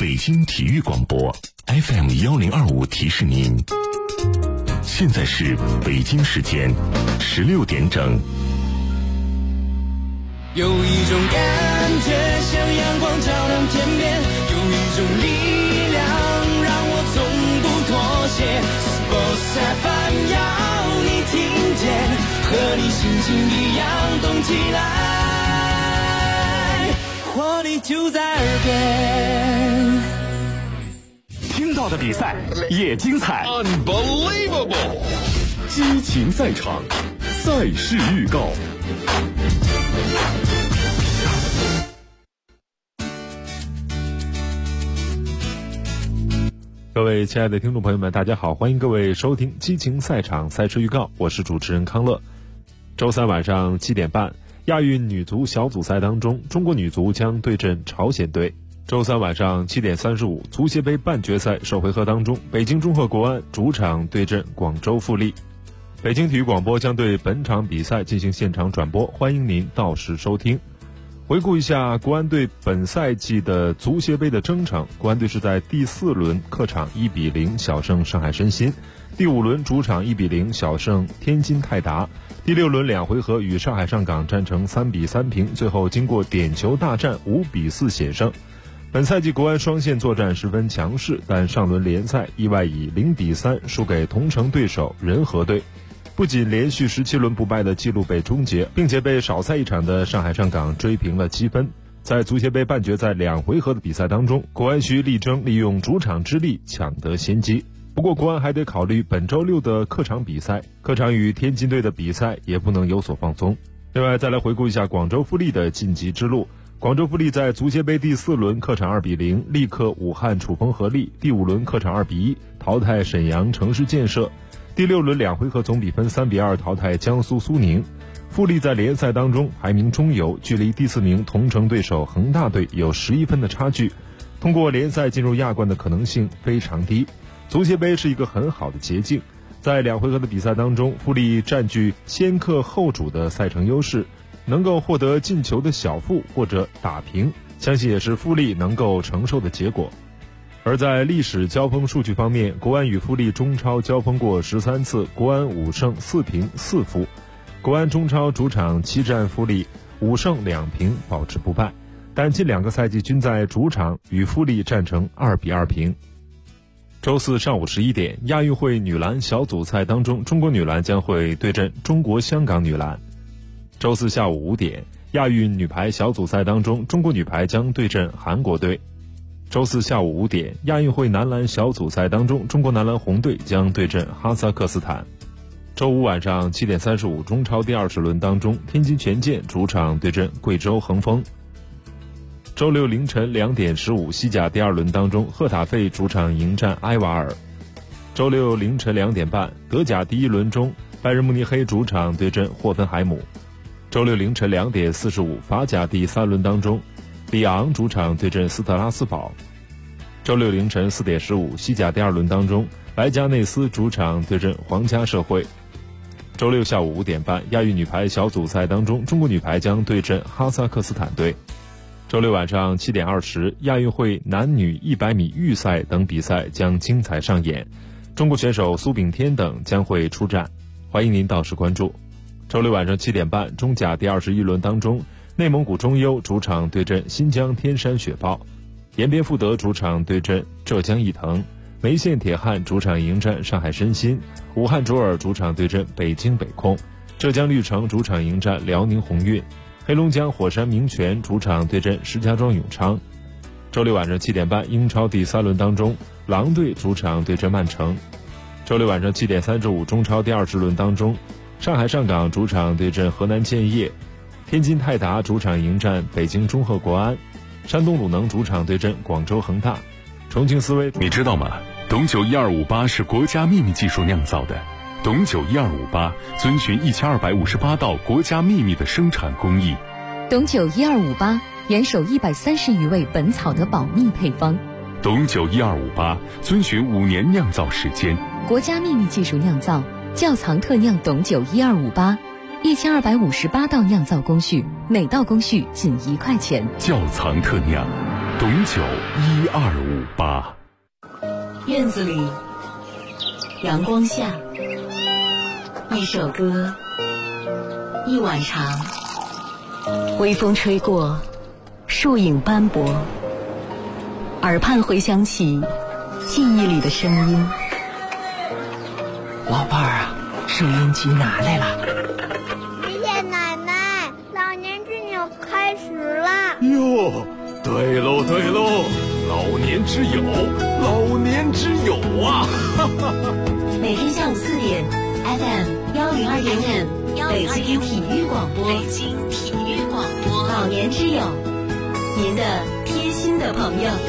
北京体育广播 FM1025提示您，现在是北京时间16点整。 有一种感觉像阳光照亮天边，有一种力量让我从不妥协。Sports FM 要你听见，和你心情一样动起来，活力就在耳边。 听到的比赛也精彩 ，Unbelievable！ 激情赛场，赛事预告。 各位亲爱的听众朋友们，大家好，欢迎各位收听激情赛场赛事预告，我是主持人康乐。周三晚上7点半，亚运女足小组赛当中，中国女足将对阵朝鲜队。周三晚上7点35，足协杯半决赛首回合当中，北京中赫国安主场对阵广州富力。北京体育广播将对本场比赛进行现场转播，欢迎您到时收听。回顾一下国安队本赛季的足协杯的征程，国安队是在第4轮客场1-0小胜上海申鑫，第5轮主场1-0小胜天津泰达，第6轮2回合与上海上港战成3-3平，最后经过点球大战5-4险胜。本赛季国安双线作战十分强势，但上轮联赛意外以0-3输给同城对手仁和队，不仅连续17轮不败的纪录被终结，并且被少赛一场的上海上港追平了积分。在足协杯半决赛2回合的比赛当中，国安需力争利用主场之力抢得先机。不过国安还得考虑本周6的客场比赛，客场与天津队的比赛也不能有所放松。另外再来回顾一下广州富力的晋级之路。广州富力在足协杯第4轮客场2-0力克武汉楚风合力，第5轮客场2-1淘汰沈阳城市建设，第6轮2回合总比分3-2淘汰江苏苏宁。富力在联赛当中排名中游，距离第4名同城对手恒大队有11分的差距，通过联赛进入亚冠的可能性非常低。足协杯是一个很好的捷径，在2回合的比赛当中，富力占据先客后主的赛程优势，能够获得进球的小负或者打平，相信也是富力能够承受的结果。而在历史交锋数据方面，国安与富力中超交锋过13次，国安5胜4平4负。国安中超主场7战富力5胜2平保持不败，但近2个赛季均在主场与富力战成2-2平。周四上午11点，亚运会女篮小组赛当中，中国女篮将会对阵中国香港女篮。周四下午5点，亚运女排小组赛当中，中国女排将对阵韩国队。周四下午5点，亚运会男篮小组赛当中，中国男篮红队将对阵哈萨克斯坦。周五晚上7点35，中超第20轮当中，天津权健主场对阵贵州恒丰。周六凌晨2点15，西甲第2轮当中，赫塔费主场迎战埃瓦尔。周六凌晨2点半，德甲第1轮中，拜仁慕尼黑主场对阵霍芬海姆。周六凌晨2点45，法甲第3轮当中，里昂主场对阵斯特拉斯堡。周六凌晨4点15，西甲第2轮当中，莱加内斯主场对阵皇家社会。周六下午5点半，亚运女排小组赛当中，中国女排将对阵哈萨克斯坦队。周六晚上7点20，亚运会男女100米预赛等比赛将精彩上演，中国选手苏炳添等将会出战，欢迎您到时关注。周六晚上7点半，中甲第21轮当中，内蒙古中优主场对阵新疆天山雪豹，延边富德主场对阵浙江毅腾，梅县铁汉主场迎战上海申鑫，武汉卓尔主场对阵北京北控，浙江绿城主场迎战辽宁宏运，黑龙江火山明泉主场对阵石家庄永昌。周六晚上7点半，英超第3轮当中，狼队主场对阵曼城。周六晚上7点35，中超第20轮当中，上海上港主场对阵河南建业，天津泰达主场迎战北京中赫国安，山东鲁能主场对阵广州恒大，重庆斯威。 你知道吗？董酒1258是国家秘密技术酿造的，董酒1258遵循1258道国家秘密的生产工艺。 董酒1258严守130余味本草的保密配方。 董酒1258遵循5年酿造时间， 国家秘密技术酿造，窖藏特酿董酒1258，1258道酿造工序，每道工序仅1块钱。 窖藏特酿， 董九1258。 院子里，阳光下，一首歌，一晚长，微风吹过，树影斑驳，耳畔回响起记忆里的声音。 老伴儿啊，收音机拿来了。 谢谢奶奶，老年之友开始了。 哟，对喽对喽，老年之友，老年之友啊！ 每天下午4点 ，FM 102.5，北京体育广播，北京体育广播，老年之友，您的贴心的朋友。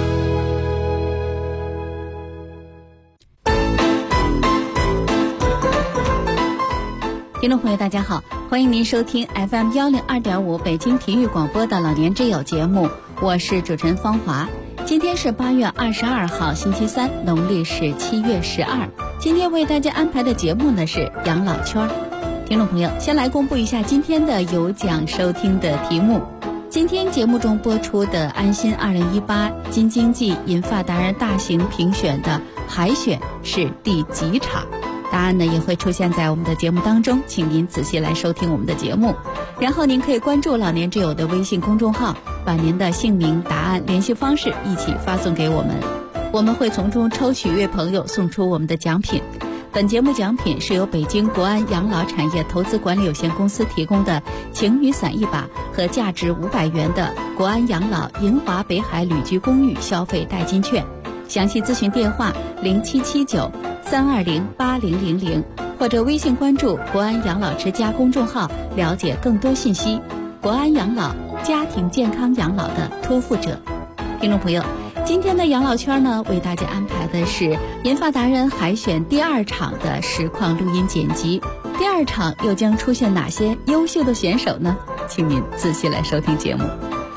听众朋友大家好，欢迎您收听 FM 102.5北京体育广播的老年之友节目，我是主持人方华。今天是8月22号星期三，农历是7月12。今天为大家安排的节目呢是养老圈。听众朋友，先来公布一下今天的有奖收听的题目。今天节目中播出的安心2018京津冀银发达人大型评选的海选是第几场？答案呢也会出现在我们的节目当中，请您仔细来收听我们的节目。然后您可以关注老年之友的微信公众号，把您的姓名、答案、联系方式一起发送给我们，我们会从中抽取1位朋友送出我们的奖品。本节目奖品是由北京国安养老产业投资管理有限公司提供的晴雨伞1把和价值500元的国安养老迎华北海旅居公寓消费代金券。详细咨询电话0779-320-8000，或者微信关注国安养老之家公众号了解更多信息。国安养老，家庭健康养老的托付者。听众朋友，今天的养老圈呢，为大家安排的是银发达人海选第2场的实况录音剪辑。第2场又将出现哪些优秀的选手呢？请您仔细来收听节目。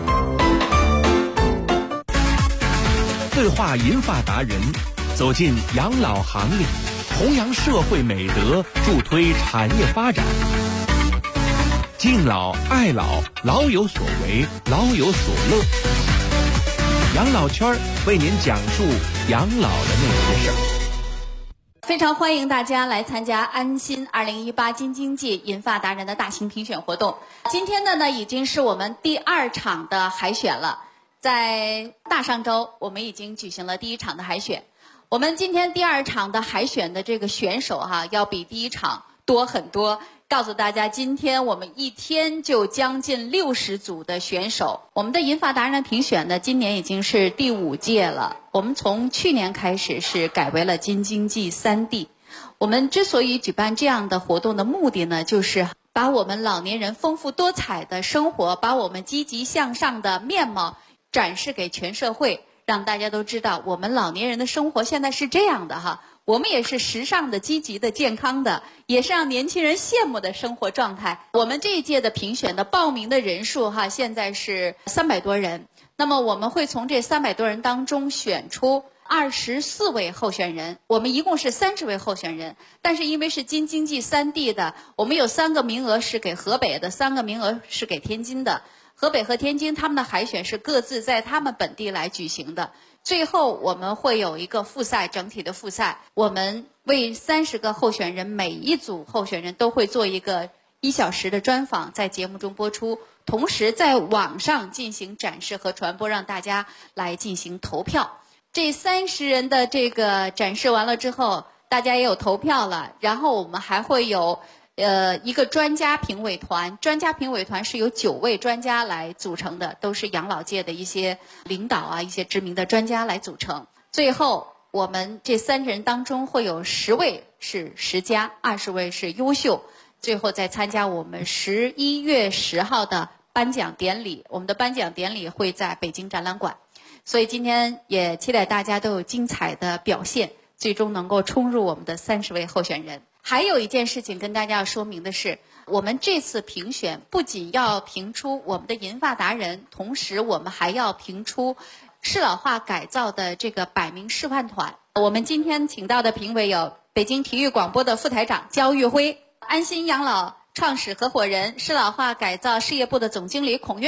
绘画银发达人，走进养老行列，弘扬社会美德，助推产业发展。敬老爱老，老有所为，老有所乐。养老圈为您讲述养老的那些事儿。 非常欢迎大家来参加安心2018京津冀银发达人的大型评选活动。今天的呢，已经是我们第2场的海选了。在大上周，我们已经举行了第1场的海选。我们今天第2场的海选的这个选手要比第1场多很多。告诉大家，今天我们一天就将近60组的选手。我们的银发达人评选呢，今年已经是第5届了。我们从去年开始是改为了京津冀3地。我们之所以举办这样的活动的目的呢，就是把我们老年人丰富多彩的生活，把我们积极向上的面貌展示给全社会，让大家都知道我们老年人的生活现在是这样的我们也是时尚的、积极的、健康的，也是让年轻人羡慕的生活状态。我们这一届的评选的报名的人数现在是300多人。那么我们会从这300多人当中选出24位候选人，我们一共是30位候选人。但是因为是京津冀3地的，我们有3个名额是给河北的，3个名额是给天津的。河北和天津他们的海选是各自在他们本地来举行的。最后我们会有一个复赛，整体的复赛，我们为30个候选人，每一组候选人都会做一个1小时的专访，在节目中播出，同时在网上进行展示和传播，让大家来进行投票。这30人的这个展示完了之后，大家也有投票了，然后我们还会有一个专家评委团，专家评委团是由9位专家来组成的，都是养老界的一些领导一些知名的专家来组成。最后我们这30人当中会有10位是10佳，20位是优秀，最后再参加我们11月10号的颁奖典礼。我们的颁奖典礼会在北京展览馆，所以今天也期待大家都有精彩的表现，最终能够冲入我们的30位候选人。还有一件事情跟大家要说明的是，我们这次评选不仅要评出我们的银发达人，同时我们还要评出适老化改造的这个100名示范团。我们今天请到的评委有北京体育广播的副台长焦玉辉，安心养老创始合伙人、适老化改造事业部的总经理孔跃。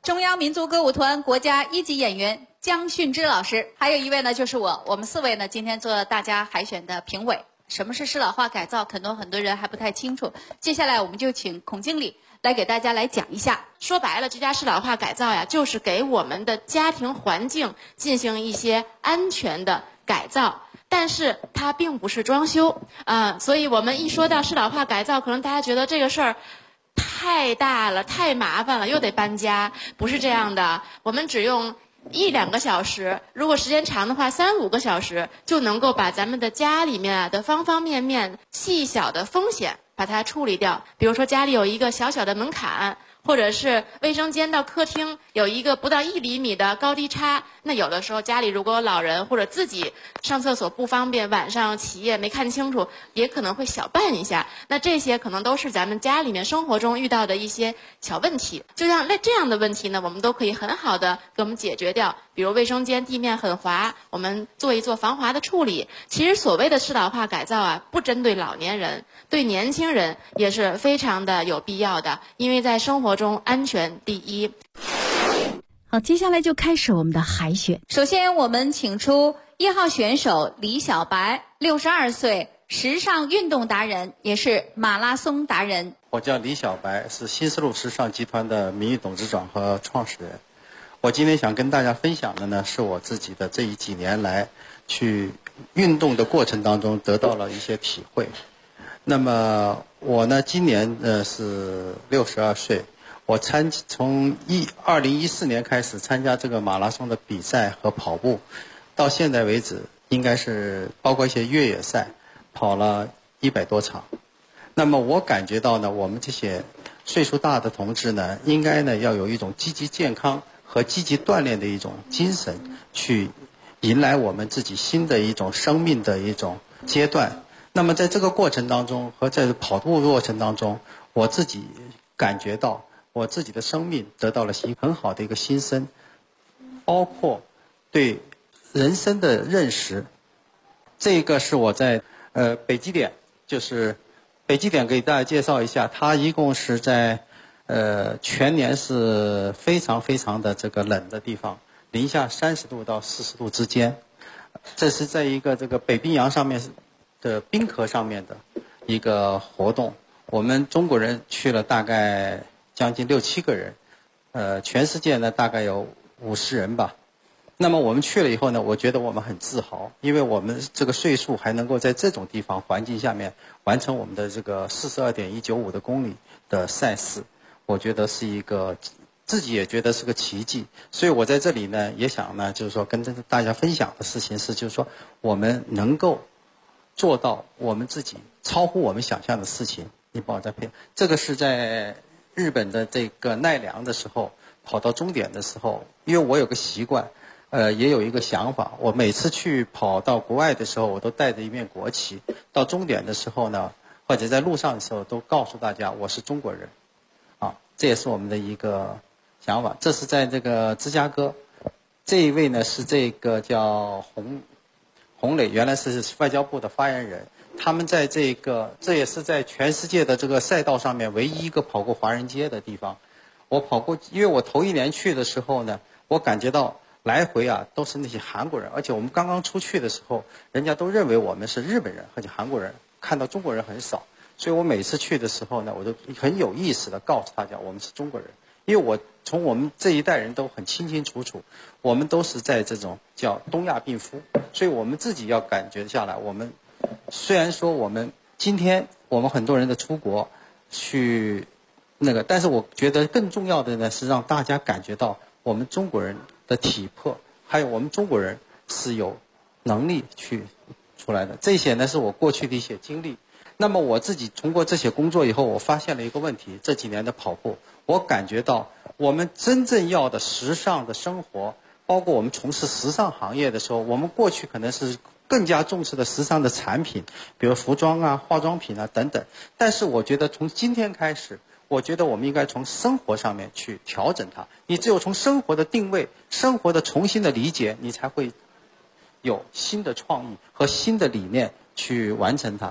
中央民族歌舞团国家1级演员姜训之老师，还有一位呢就是我们4位呢今天做大家海选的评委。什么是适老化改造？很多人还不太清楚。接下来我们就请孔经理来给大家来讲一下。 说白了，居家适老化改造呀，就是给我们的家庭环境进行一些安全的改造。但是它并不是装修，所以我们一说到适老化改造，可能大家觉得这个事儿太大了，太麻烦了，又得搬家。不是这样的，我们只用1-2个小时，如果时间长的话3-5个小时，就能够把咱们的家里面的方方面面细小的风险把它处理掉。比如说家里有一个小小的门槛，或者是卫生间到客厅有一个不到1厘米的高低差，那有的时候家里如果有老人或者自己上厕所不方便，晚上起夜没看清楚，也可能会小绊一下。那这些可能都是咱们家里面生活中遇到的一些小问题。就像这样的问题呢，我们都可以很好的给我们解决掉。比如卫生间地面很滑，我们做一做防滑的处理。其实所谓的适老化改造啊，不针对老年人，对年轻人也是非常的有必要的，因为在生活中安全第一。 好，接下来就开始我们的海选。 首先我们请出1号选手李小白，62岁，时尚运动达人，也是马拉松达人。 我叫李小白，是新丝路时尚集团的名誉董事长和创始人。我今天想跟大家分享的呢，是我自己的这几年来去运动的过程当中得到了一些体会。那么我呢，今年是62岁，我从2014年开始参加这个马拉松的比赛和跑步，到现在为止，应该是包括一些越野赛，跑了100多场。那么我感觉到呢，我们这些岁数大的同志呢，应该呢要有一种积极健康和积极锻炼的一种精神，去迎来我们自己新的一种生命的一种阶段。那么在这个过程当中和在跑步过程当中，我自己感觉到我自己的生命得到了很好的一个新生，包括对人生的认识。这个是我在北极点，就是北极点给大家介绍一下，它一共是在全年是非常非常的这个冷的地方，零下30度到40度之间。这是在一个这个北冰洋上面的冰壳上面的一个活动。我们中国人去了大概将近6-7个人，全世界呢大概有50人吧。那么我们去了以后呢，我觉得我们很自豪，因为我们这个岁数还能够在这种地方环境下面完成我们的这个42.195的公里的赛事，我觉得是一个自己也觉得是个奇迹。所以我在这里呢也想呢，就是说跟大家分享的事情是，就是说我们能够做到我们自己超乎我们想象的事情。你帮我再配，这个是在日本的这个奈良的时候，跑到终点的时候，因为我有个习惯，也有一个想法，我每次去跑到国外的时候，我都带着一面国旗，到终点的时候呢，或者在路上的时候，都告诉大家我是中国人，啊，这也是我们的一个想法。这是在这个芝加哥，这一位呢是这个叫洪磊，原来是外交部的发言人。他们在这也是在全世界的这个赛道上面唯一一个跑过华人街的地方。我跑过，因为我头1年去的时候呢，我感觉到来回啊都是那些韩国人，而且我们刚刚出去的时候，人家都认为我们是日本人或者韩国人，看到中国人很少。所以我每次去的时候呢，我就很有意识的告诉大家我们是中国人，因为我从我们这一代人都很清清楚楚，我们都是在这种叫东亚病夫，所以我们自己要感觉下来，我们虽然说我们今天我们很多人的出国去但是我觉得更重要的呢是让大家感觉到我们中国人的体魄，还有我们中国人是有能力去出来的。这些呢是我过去的一些经历。那么我自己通过这些工作以后，我发现了一个问题，这几年的跑步，我感觉到我们真正要的时尚的生活，包括我们从事时尚行业的时候，我们过去可能是更加重视的时尚的产品，比如服装啊、化妆品啊等等。但是我觉得从今天开始，我觉得我们应该从生活上面去调整它。你只有从生活的定位、生活的重新的理解，你才会有新的创意和新的理念去完成它。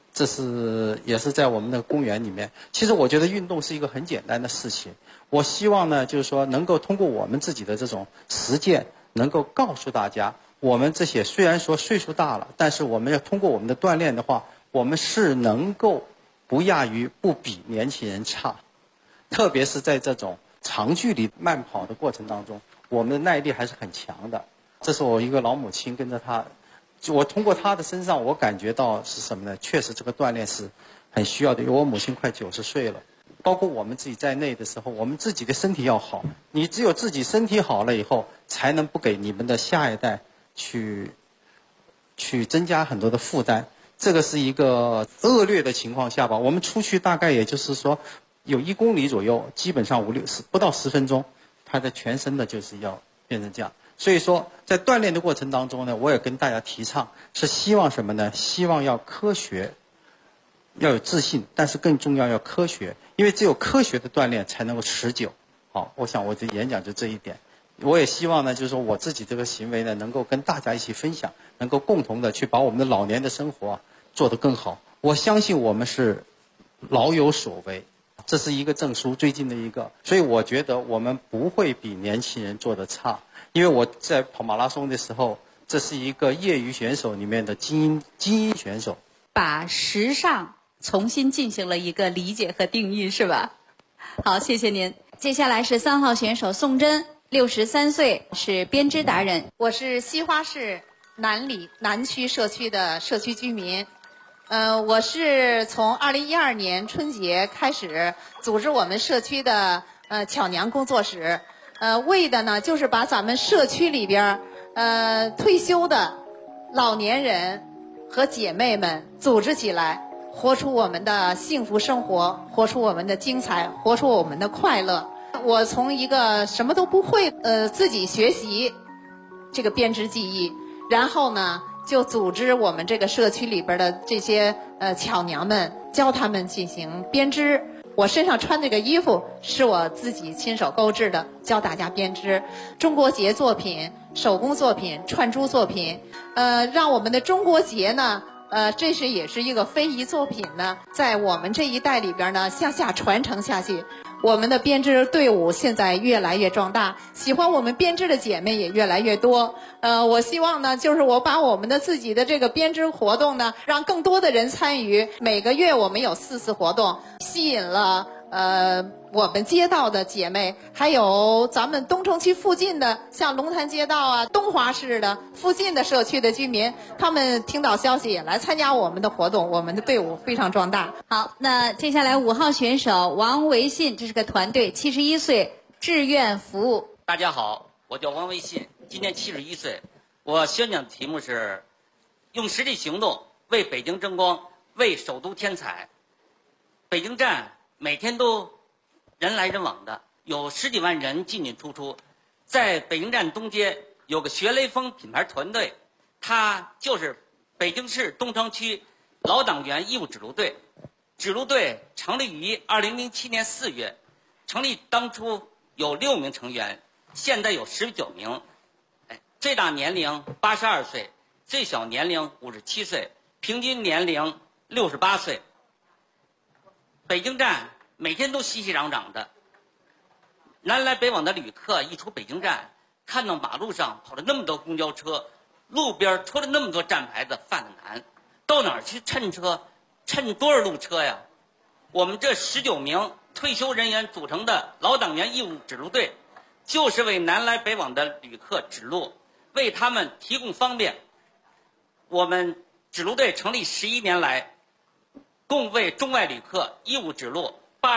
这也是在我们的公园里面。其实我觉得运动是一个很简单的事情。我希望呢，就是说能够通过我们自己的这种实践，能够告诉大家，我们这些虽然说岁数大了，但是我们要通过我们的锻炼的话，我们是能够不亚于、不比年轻人差。特别是在这种长距离慢跑的过程当中，我们的耐力还是很强的。这是我一个老母亲跟着她，我通过她的身上，我感觉到是什么呢？确实这个锻炼是很需要的。因为我母亲快90岁了，包括我们自己在内的时候，我们自己的身体要好。你只有自己身体好了以后，才能不给你们的下一代去增加很多的负担。这个是一个恶劣的情况下吧，我们出去大概也就是说有1公里左右，基本上不到10分钟，他的全身的就是要变成这样。所以说在锻炼的过程当中呢，我也跟大家提倡，是希望什么呢？希望要科学，要有自信，但是更重要科学，因为只有科学的锻炼才能够持久。好，我想我的演讲就这一点。我也希望呢，就是说我自己这个行为呢，能够跟大家一起分享，能够共同的去把我们的老年的生活做得更好。我相信我们是老有所为，这是一个证书，最近的一个，所以我觉得我们不会比年轻人做得差。因为我在跑马拉松的时候，这是一个业余选手里面的精英选手， 把时尚重新进行了一个理解和定义，是吧？好，谢谢您。接下来是3号选手宋真，63岁，是编织达人。 我是西花市南里南区社区的社区居民。我是从2012年春节开始组织我们社区的巧娘工作室，为的呢就是把咱们社区里边退休的老年人和姐妹们组织起来，活出我们的幸福生活，活出我们的精彩，活出我们的快乐。我从一个什么都不会自己学习这个编织技艺，然后呢就组织我们这个社区里边的这些巧娘们，教他们进行编织。我身上穿这个衣服是我自己亲手钩制的，教大家编织中国结作品、手工作品、串珠作品，让我们的中国结呢，这也是一个非遗作品呢，在我们这一代里边呢向下传承下去。我们的编织队伍现在越来越壮大，喜欢我们编织的姐妹也越来越多。我希望呢，就是我把我们的自己的这个编织活动呢，让更多的人参与。每个月我们有4次活动，吸引了我们街道的姐妹，还有咱们东城区附近的，像龙潭街道啊、东华市的附近的社区的居民，他们听到消息也来参加我们的活动，我们的队伍非常壮大。 好，那接下来5号选手王维信，这是个团队，71岁，志愿服务。 大家好，我叫王维信，今年71岁。我宣讲的题目是用实际行动为北京争光，为首都添彩。北京站每天都人来人往的，有10几万人进进出出。在北京站东街有个学雷锋品牌团队，它就是北京市东城区老党员义务指路队。指路队成立于2007年4月，成立当初有6名成员，现在有19名。最大年龄82岁，最小年龄57岁，平均年龄68岁。北京站每天都熙熙攘攘的，南来北往的旅客一出北京站，看到马路上跑了那么多公交车，路边出了那么多站牌子，犯得难。到哪儿去趁车？趁多少路车呀？我们这19名退休人员组成的老党员义务指路队，就是为南来北往的旅客指路，为他们提供方便。我们指路队成立11年来，共为中外旅客义务指路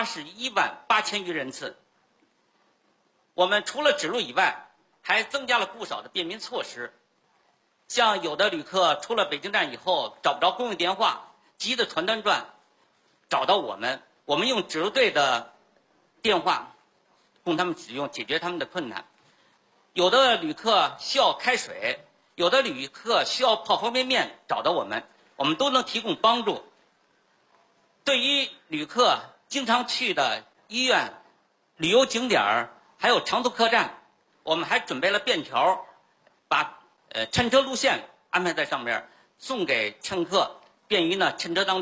81万8千余人次。我们除了指路以外，还增加了不少的便民措施。像有的旅客出了北京站以后找不着公用电话，急得团团转，找到我们，我们用指路队的电话供他们使用，解决他们的困难。有的旅客需要开水，有的旅客需要泡方便面，找到我们，我们都能提供帮助。对于旅客经常去的医院、旅游景点还有长途客栈，我们还准备了便条，把乘车路线安排在上面，送给乘客，便于呢乘车当中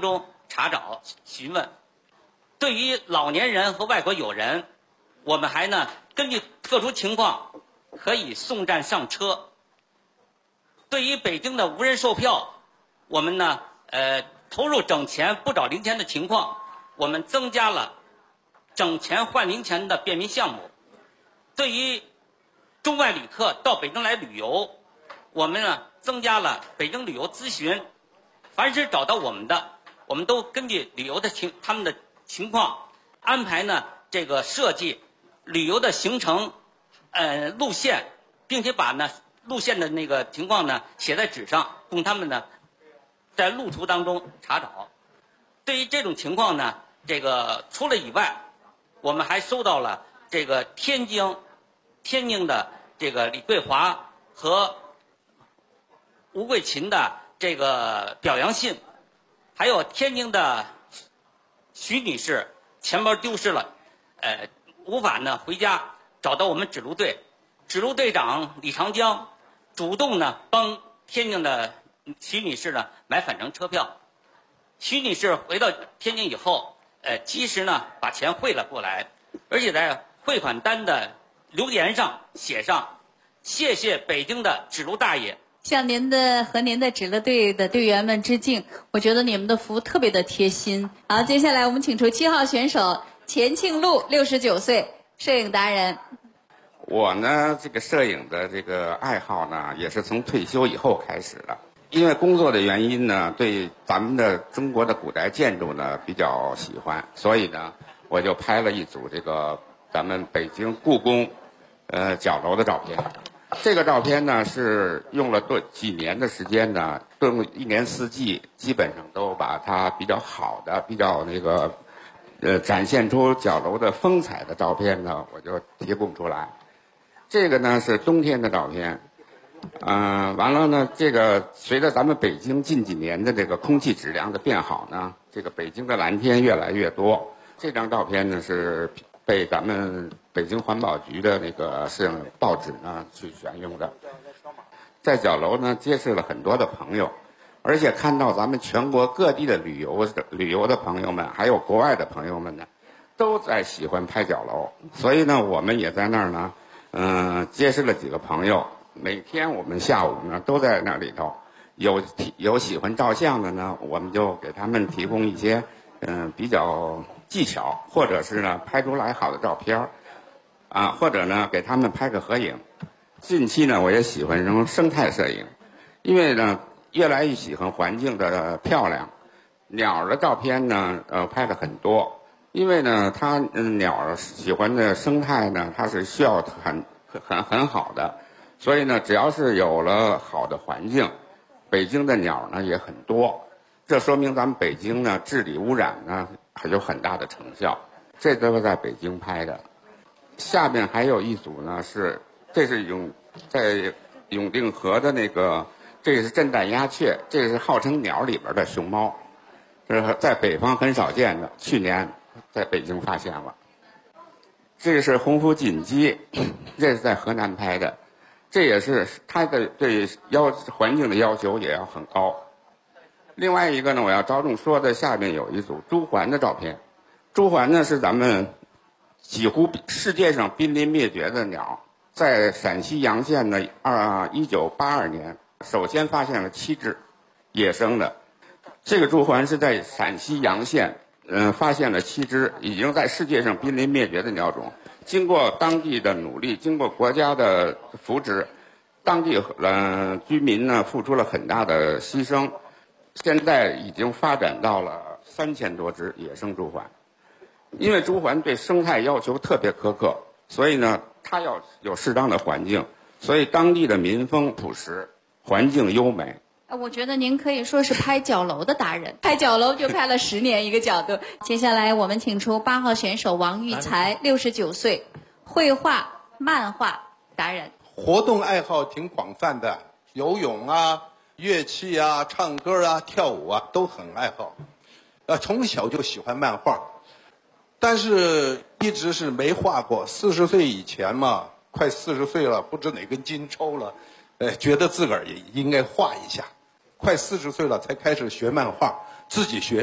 查找询问。对于老年人和外国友人，我们还呢根据特殊情况可以送站上车。对于北京的无人售票，我们呢投入整钱不找零钱的情况，我们增加了整钱换零钱的便民项目。对于中外旅客到北京来旅游，我们呢增加了北京旅游咨询，凡是找到我们的，我们都根据旅游的他们的情况安排呢这个设计旅游的行程路线，并且把呢路线的那个情况呢写在纸上，供他们呢在路途当中查找。对于这种情况呢，这个除了以外，我们还收到了这个天津的这个李桂华和吴桂琴的这个表扬信，还有天津的徐女士钱包丢失了，无法呢回家，找到我们指路队，指路队长李长江主动呢帮天津的徐女士呢买返程车票。徐女士回到天津以后，及时呢把钱汇了过来，而且在汇款单的留言上写上谢谢北京的指路大爷， 向您的和您的指路队的队员们致敬。我觉得你们的服务特别的贴心。好，接下来我们请出7号选手钱庆禄，69岁，摄影达人。 我呢，这个摄影的这个爱好呢，也是从退休以后开始的。因为工作的原因呢，对咱们的中国的古代建筑呢比较喜欢，所以呢，我就拍了一组这个咱们北京故宫角楼的照片。这个照片呢是用了几年的时间呢，用一年四季基本上都把它比较好的、比较那个展现出角楼的风采的照片呢，我就提供出来。这个呢是冬天的照片。完了呢，这个随着咱们北京近几年的这个空气质量的变好呢，这个北京的蓝天越来越多。这张照片呢是被咱们北京环保局的那个摄影报纸呢去选用的。在角楼呢结识了很多的朋友，而且看到咱们全国各地的旅游的朋友们，还有国外的朋友们呢，都在喜欢拍角楼，所以呢，我们也在那儿呢，结识了几个朋友。每天我们下午呢都在那里头，有喜欢照相的呢，我们就给他们提供一些比较技巧，或者是呢拍出来好的照片或者呢给他们拍个合影。近期呢我也喜欢生态摄影，因为呢越来越喜欢环境的漂亮。鸟的照片呢拍了很多，因为呢它鸟喜欢的生态呢它是需要很好的。所以呢，只要是有了好的环境，北京的鸟呢也很多，这说明咱们北京呢治理污染呢还有很大的成效。这都是在北京拍的。下面还有一组呢这是在永定河的那个，这是震旦鸦雀，这是号称鸟里边的熊猫，这是在北方很少见的，去年在北京发现了。这是红腹锦鸡，这是在河南拍的。这也是它的对环境的要求也要很高。另外一个呢，我要着重说的，下面有一组朱鹮的照片。朱鹮呢是咱们几乎世界上濒临灭绝的鸟，在陕西洋县呢1982年首先发现了7只野生的。这个朱鹮是在陕西洋县发现了7只已经在世界上濒临灭绝的鸟种。经过当地的努力，经过国家的扶持，当地居民呢付出了很大的牺牲，现在已经发展到了3000多只野生朱鹮。因为朱鹮对生态要求特别苛刻，所以呢它要有适当的环境，所以当地的民风朴实，环境优美。 我觉得您可以说是拍角楼的达人，拍角楼就拍了10年一个角度。接下来我们请出8号选手王玉才，69岁，绘画、漫画达人。 活动爱好挺广泛的，游泳啊、乐器啊、唱歌啊、跳舞啊都很爱好。从小就喜欢漫画，但是一直是没画过。40岁以前嘛，快40岁了，不知哪根筋抽了，觉得自个儿也应该画一下。快40岁了才开始学漫画，自己学，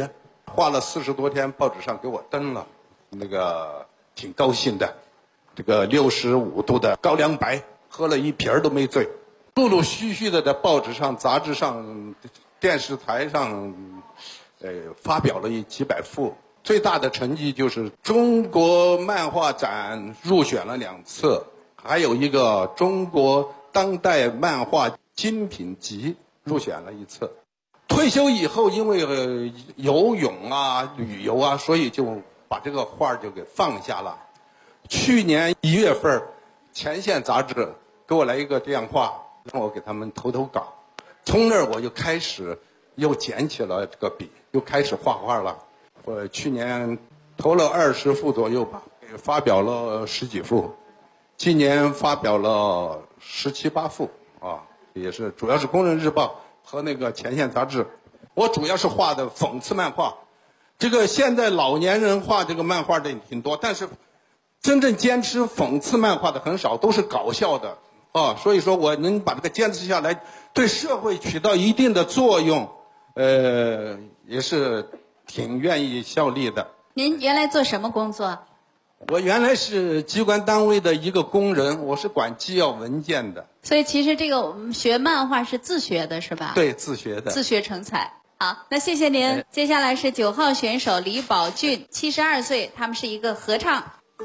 画了40多天，报纸上给我登了，那个挺高兴的。这个65度的高粱白，喝了一瓶都没醉。陆陆续续的在报纸上、杂志上、电视台上，发表了几百幅。最大的成绩就是中国漫画展入选了2次，还有一个中国当代漫画精品集入选了1次。退休以后，因为游泳啊、旅游啊，所以就把这个画就给放下了。去年1月份，前线杂志给我来一个电话，让我给他们投稿。从那儿我就开始又捡起了这个笔，又开始画画了。我去年投了20幅左右吧，发表了10几幅，今年发表了17、18幅啊，也是主要是《工人日报》和那个前线杂志。我主要是画的讽刺漫画，这个现在老年人画这个漫画的挺多，但是真正坚持讽刺漫画的很少，都是搞笑的啊。所以说我能把这个坚持下来，对社会起到一定的作用，也是挺愿意效力的。 您原来做什么工作？ 我原来是机关单位的一个工人，我是管机要文件的。 所以其实这个我们学漫画是自学的，是吧？ 对，自学的。 自学成才。好，那谢谢您。接下来是9号选手李宝俊，72岁，他们是一个合唱。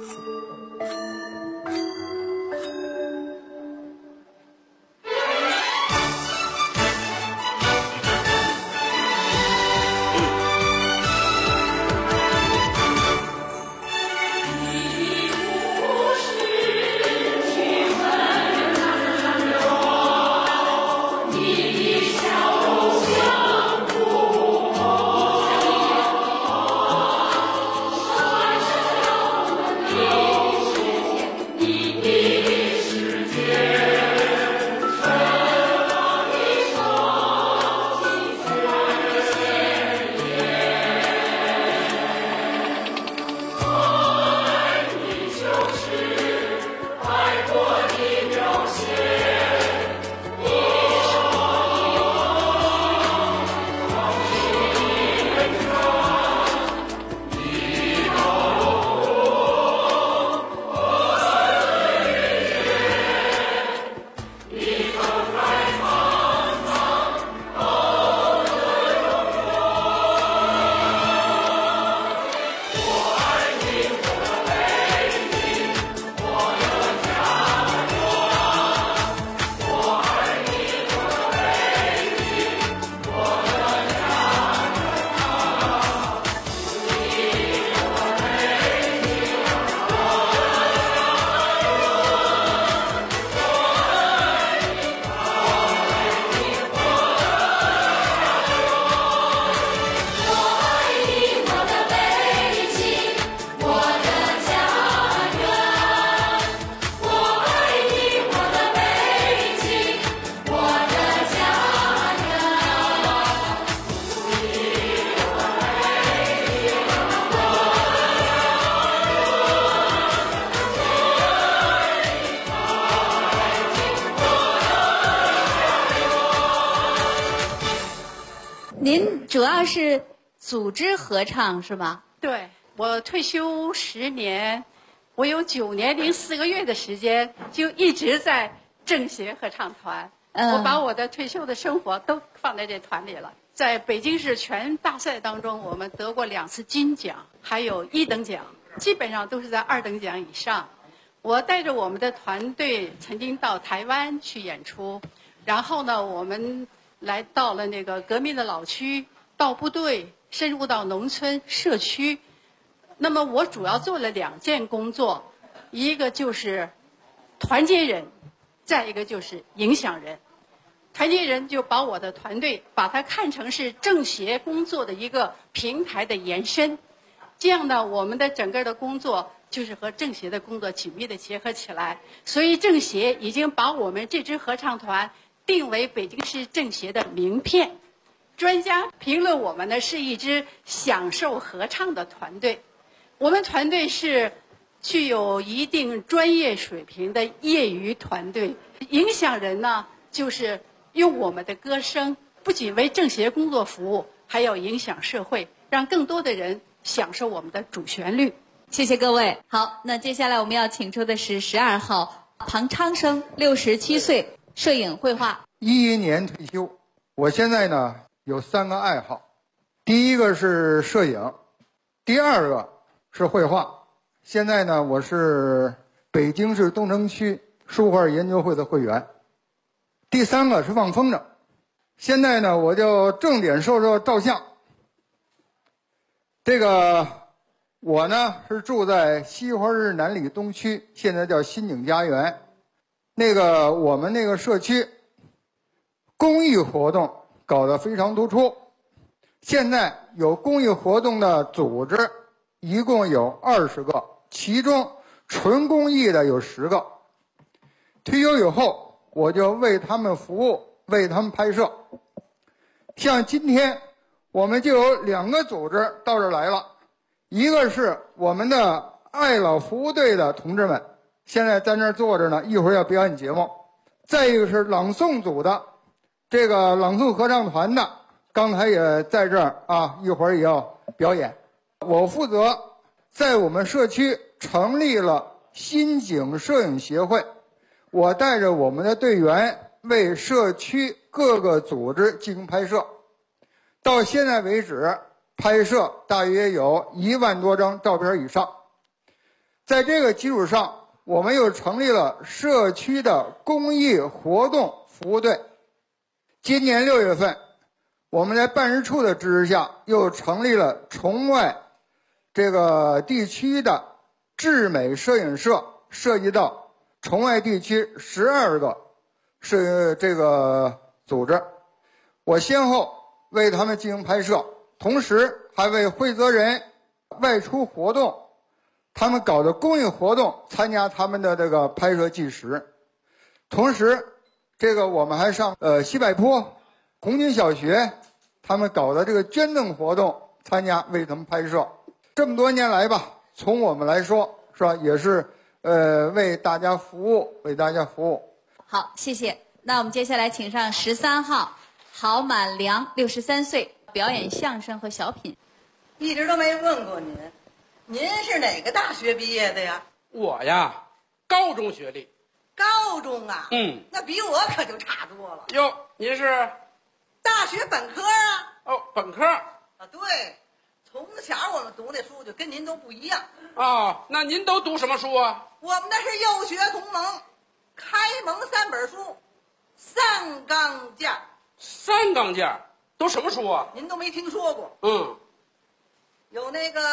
您主要是组织合唱是吧？ 对，我退休10年，我有9年零4个月的时间就一直在政协合唱团。我把我的退休的生活都放在这团里了。在北京市全大赛当中，我们得过2次金奖，还有1等奖，基本上都是在2等奖以上。我带着我们的团队曾经到台湾去演出，然后呢，我们来到了那个革命的老区，到部队，深入到农村社区。那么我主要做了2件工作，一个就是团结人，再一个就是影响人。团结人就把我的团队把它看成是政协工作的一个平台的延伸，这样呢，我们的整个的工作就是和政协的工作紧密的结合起来。所以政协已经把我们这支合唱团定为北京市政协的名片。专家评论我们呢是一支享受合唱的团队。我们团队是具有一定专业水平的业余团队。影响人呢，就是用我们的歌声不仅为政协工作服务，还要影响社会， 让更多的人享受我们的主旋律。 谢谢各位。好，那接下来我们要请出的是12号庞昌生，67岁，摄影绘画。 11年退休，我现在呢有3个爱好，第一个是摄影，第二个是绘画。现在呢我是北京市东城区书画研究会的会员。第3个是望风筝。现在呢我就重点说说照相。这个我呢是住在西华市南里东区，现在叫新景家园。我们那个社区公益活动搞得非常突出，现在有公益活动的组织一共有20个，其中纯公益的有10个。退休以后我就为他们服务，为他们拍摄。像今天我们就有2个组织到这儿来了，一个是我们的爱老服务队的同志们，现在在那儿坐着呢，一会儿要表演节目。再一个是朗诵组的，这个朗诵合唱团的，刚才也在这儿啊，一会儿也要表演。我负责在我们社区成立了新景摄影协会，我带着我们的队员为社区各个组织进行拍摄。到现在为止，拍摄大约有1万多张照片以上。在这个基础上，我们又成立了社区的公益活动服务队。今年6月份，我们在办事处的支持下，又成立了崇外这个地区的智美摄影社，涉及到崇外地区12个是这个组织。我先后为他们进行拍摄，同时还为负责人外出活动，他们搞的公益活动参加他们的这个拍摄纪实。同时我们还上西柏坡红军小学他们搞的这个捐赠活动参加，为他们拍摄。这么多年来吧，从我们来说是吧，也是为大家服务，为大家服务。 好，谢谢。那我们接下来请上13号郝满良，63岁，表演相声和小品。 一直都没问过您，您是哪个大学毕业的呀？ 我呀，高中学历。 高中啊？ 那比我可就差多了。 哟，您是？ 大学本科啊。 哦，本科。 啊，对，从小我们读那书就跟您都不一样。 哦，那您都读什么书啊？ 我们那是幼学同盟，开蒙3本书，3纲件。 3纲件都什么书啊？ 您都没听说过？有那个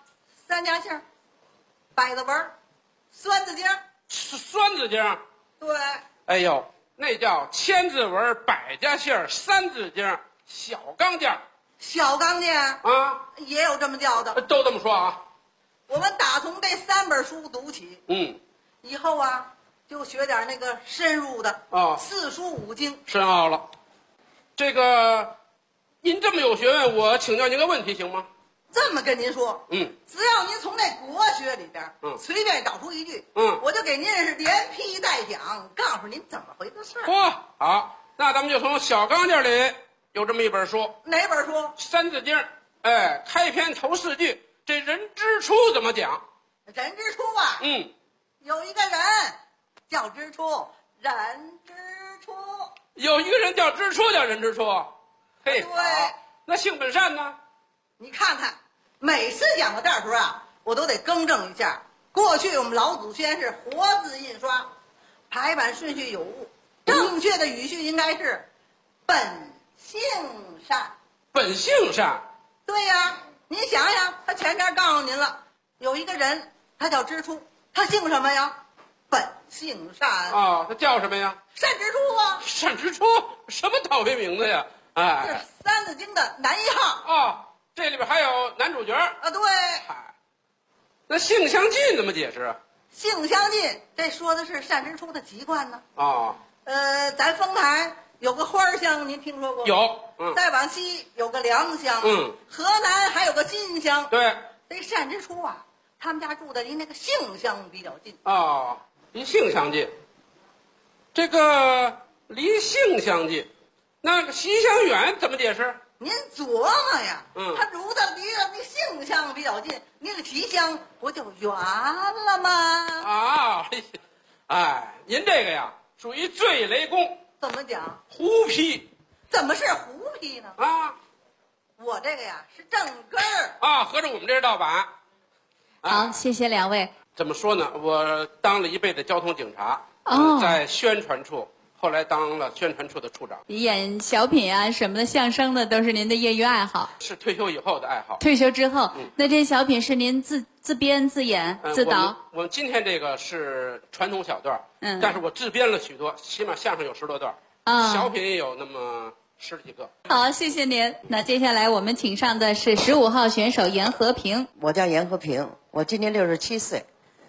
3家姓、百子文、酸字经。 酸字经。 对。 哎呦，那叫千字文、百家姓、3字经、小纲件。 小纲件啊， 也有这么叫的。 都这么说啊。 我们打从这3本书读起，以后啊就学点那个深入的4书5经。 深奥了。这个，您这么有学问，我请教您个问题行吗？ 这么跟您说，只要您从那国学里边，随便找出一句，我就给您是连批带讲，告诉您怎么回事。 嚯，好，那咱们就从小纲件里有这么一本书。 哪本书 ？3字经。哎，开篇头4句，这人之初怎么讲？ 人之初啊，有一个人叫之初，人之初。 有一个人叫之初，叫人之初。嘿， 对。 那性本善呢？ 你看看，每次讲到这儿的时候啊，我都得更正一下。过去我们老祖先是活字印刷，排版顺序有误，正确的语序应该是本性善。 本性善。 对呀，您想想，他前边告诉您了，有一个人他叫之初，他姓什么呀？本性善。 啊，他叫什么呀？ 善之初啊。 善之初，什么倒霉名字呀？哎， 这是3字经的男1号啊。这里边还有男主角啊。对。 那性相近怎么解释啊？ 性相近，这说的是善之初的籍贯呢。咱丰台有个花乡，您听说过？ 有。 再往西有个良乡。河南还有个金乡。 对。 这善之初啊，他们家住的离那个杏乡比较近。 离杏相近。这个离杏相近，那个西厢远怎么解释？ 您琢磨呀，他如他离了那性相比较近，那个提香不就圆了吗？ 啊，哎，您这个呀属于最雷公。 怎么讲？ 胡批。 怎么是胡批呢？ 啊， 我这个呀是正根儿。 啊，合着我们这是盗版。 好，谢谢两位。 怎么说呢？我当了一辈子交通警察，在宣传处。后来当了宣传处的处长， 演小品啊什么的，相声的都是您的业余爱好。 是退休以后的爱好。 退休之后，那这小品是您自编自演自导？ 我们今天这个是传统小段，但是我自编了许多，起码相声有10多段，小品也有那么10几个。 好，谢谢您。那接下来我们请上的是15号选手严和平。 我叫严和平，我今年67岁。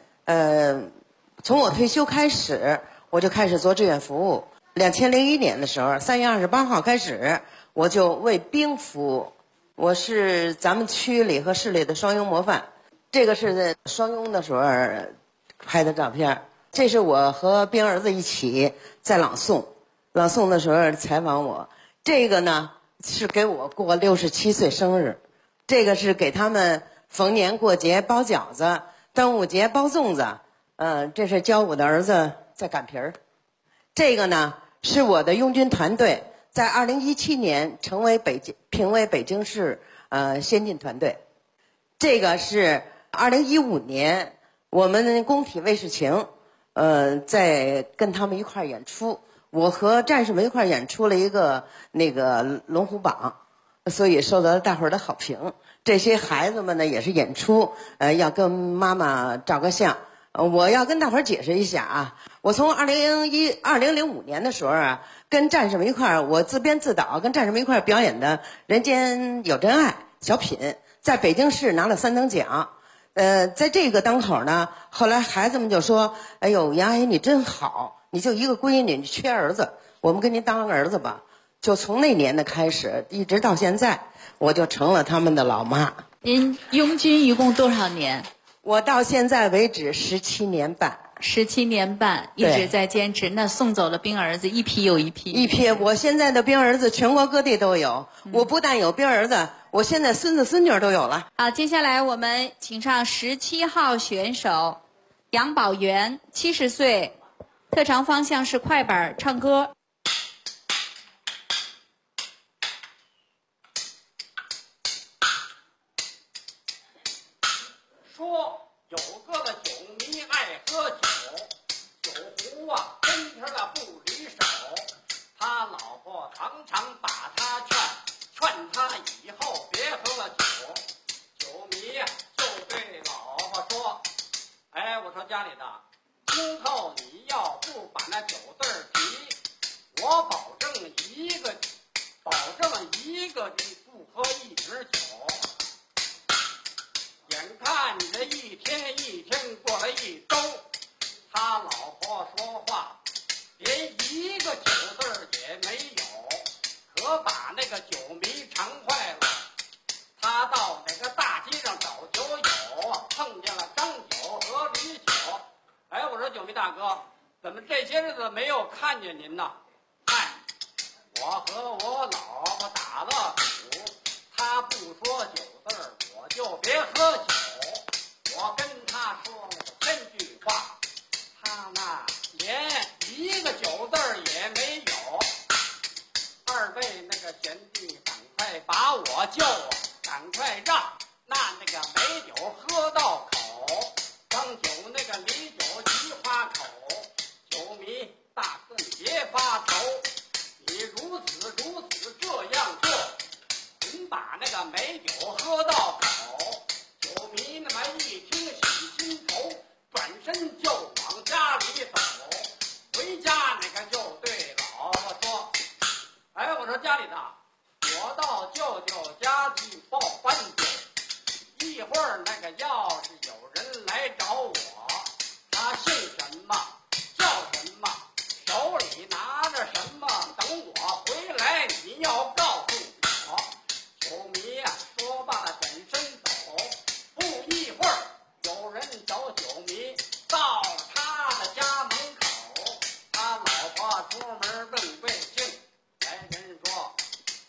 从我退休开始，我就开始做志愿服务。2001年的时候，3月28号开始，我就为兵服务。我是咱们区里和市里的双拥模范。这个是在双拥的时候拍的照片，这是我和兵儿子一起在朗诵的时候采访我。这个呢是给我过67岁生日，这个是给他们逢年过节包饺子，端午节包粽子。这是教我的儿子在擀皮儿。这个呢是我的拥军团队，在2017年评为北京市先进团队。这个是2015年我们工体卫视情在跟他们一块演出，我和战士们一块演出了一个那个龙虎榜，所以受到了大伙儿的好评。这些孩子们呢也是演出要跟妈妈照个相。我要跟大伙儿解释一下啊，我从2005年的时候啊，跟战士们一块儿，我自编自导，跟战士们一块儿表演的《人间有真爱》小品，在北京市拿了3等奖。在这个当口呢，后来孩子们就说：“哎呦，杨阿姨你真好，你就一个闺女，你缺儿子，我们给你当个儿子吧。”就从那年的开始，一直到现在，我就成了他们的老妈。 您拥军一共多少年？ 我到现在为止17年半 ，17年半一直在坚持。那送走了兵儿子一批又一批， 一批。我现在的兵儿子全国各地都有，我不但有兵儿子，我现在孙子孙女都有了。 好，接下来我们请上17号选手杨宝元，70岁，特长方向是快板唱歌。 说有个酒迷爱喝酒，酒壶啊跟他的不离手，他老婆常常把他劝他以后别喝了酒。酒迷呀就对老婆说：“哎，我说家里的，今后你要不把那酒字儿提，我保证一个你不喝1支酒。”眼看着一天过了1周，他老婆说话连一个酒字也没有，可把那个酒迷馋坏了。他到哪个大街上找酒友啊，碰见了张酒和李酒。哎，我说酒迷大哥，怎么这些日子没有看见您呢？嗨，我和我老婆打了赌，他不说酒字儿，我就别喝酒。我跟他说了3句话，他那连一个酒字儿也没有。二位那个贤弟，赶快把我救啊！赶快让那个美酒喝到口，张酒那个李酒齐花口。酒迷大哥你别发愁，你如此这样做，您把那个美酒喝到口。酒迷那么一听喜心头，转身就往家里走。回家那个就对老婆说：“哎，我说家里的，我到舅舅家去报班酒，一会儿那个要是有人来找我，他姓什么叫什么，手里拿着什么，等我回来你要告诉我。”酒迷呀说罢了转身走。不一会儿，有人找酒迷到了他的家门口，他老婆出门问贵姓，来人说：“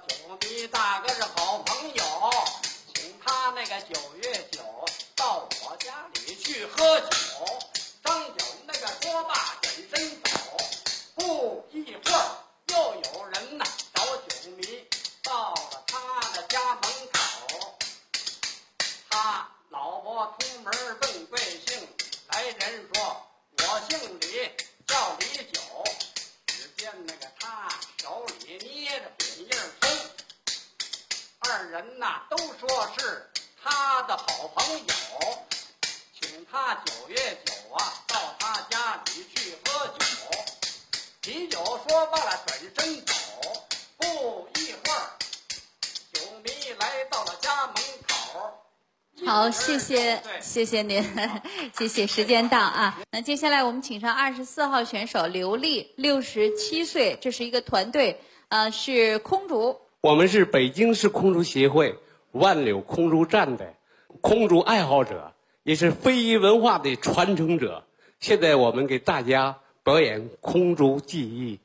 酒迷大哥是好朋友，请他那个9月9到我家里去喝酒。张九那个说罢转身走，不一会儿又有人呐找酒迷到了他的家门口。他老婆出门问贵姓，来人说我姓李，叫李九。只见那个他手里捏着扁叶葱，二人呐都说是他的好朋友，请他9月9到他家里去喝酒。李九说罢了转身走，不一会儿酒迷来到了家门口。 好，谢谢您，谢谢。时间到啊，那接下来我们请上24号选手刘丽，67岁，这是一个团队，是空竹。 我们是北京市空竹协会万柳空竹站的空竹爱好者，也是非遗文化的传承者。现在我们给大家表演空竹技艺。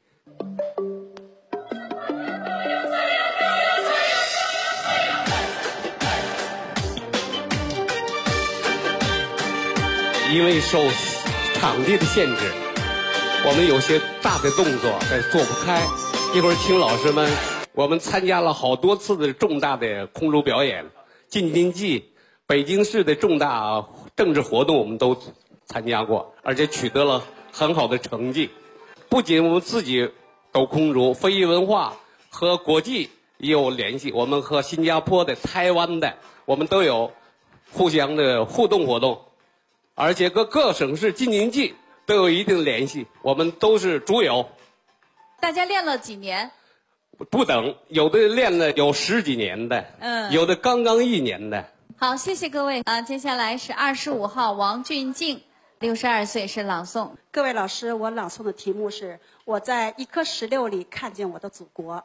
因为受场地的限制，我们有些大的动作做不开。一会儿请老师们，我们参加了好多次的重大的空竹表演，京津冀、北京市的重大政治活动我们都参加过，而且取得了很好的成绩。不仅我们自己抖空竹，非遗文化和国际也有联系。我们和新加坡的、台湾的，我们都有互相的互动活动。而且各省市、京津冀都有一定联系，我们都是竹友。 大家练了几年？ 不等，有的练了有10几年的，有的刚刚1年的。 好，谢谢各位啊！接下来是25号王俊静，62岁，是朗诵。 各位老师，我朗诵的题目是我在一颗石榴里看见我的祖国。